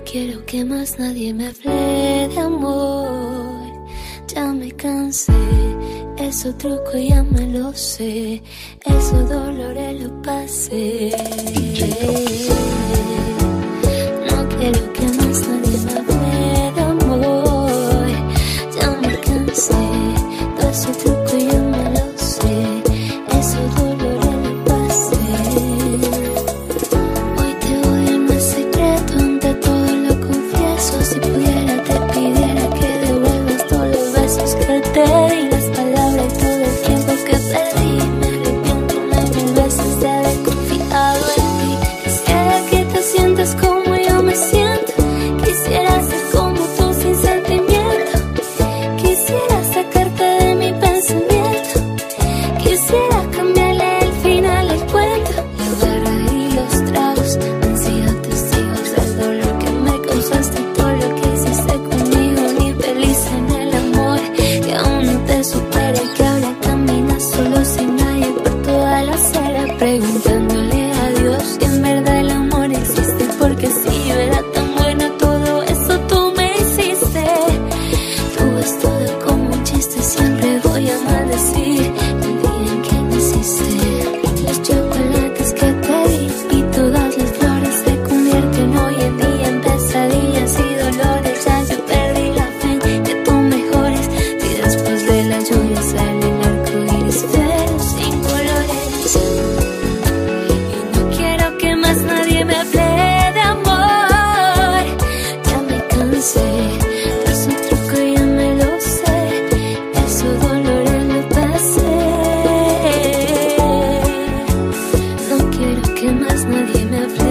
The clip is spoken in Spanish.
quiero que más nadie me hable de amor. Ya me cansé, eso truco ya me lo sé, eso dolores lo pasé. No quiero que más nadie me hable de amor. Ya me cansé, todo ese truco ya me lo sé, eso dolores lo pasé. Hoy te doy el más secreto, ante todo lo confieso. Si pudiera te pidiera que devuelvas todos los besos que te di, las palabras y todo el tiempo que perdí. Me arrepiento una y mil veces de haber confiado en ti. Quisiera que te sientas como yo me siento, quisiera ser como tú sin sentimiento, quisiera sacarte de mi pensamiento, quisiera cambiarle el final al cuento. La barra y los tragos han sido testigos del dolor que me causaste, todo lo que hiciste conmigo. Ni feliz en el amor, que aún no te supera, que ahora caminas solo sin nadie por toda la acera, preguntándole a Dios si en verdad el amor existe, porque si yo era tan buena todo eso tú me hiciste. Tú ves todo como un chiste, siempre voy a maldecir el día en que naciste. Los chocolates que te di y todas las flores se convierten hoy en día en pesadillas y dolores. Ya yo perdí la fe en que tú mejores, y después de la lluvia sale el arco iris, pero sin colores. Y no quiero que más nadie me hable de amor. Ya me cansé, todo ese truco ya me lo sé, eso dolores lo pasé. No quiero que más nadie me hable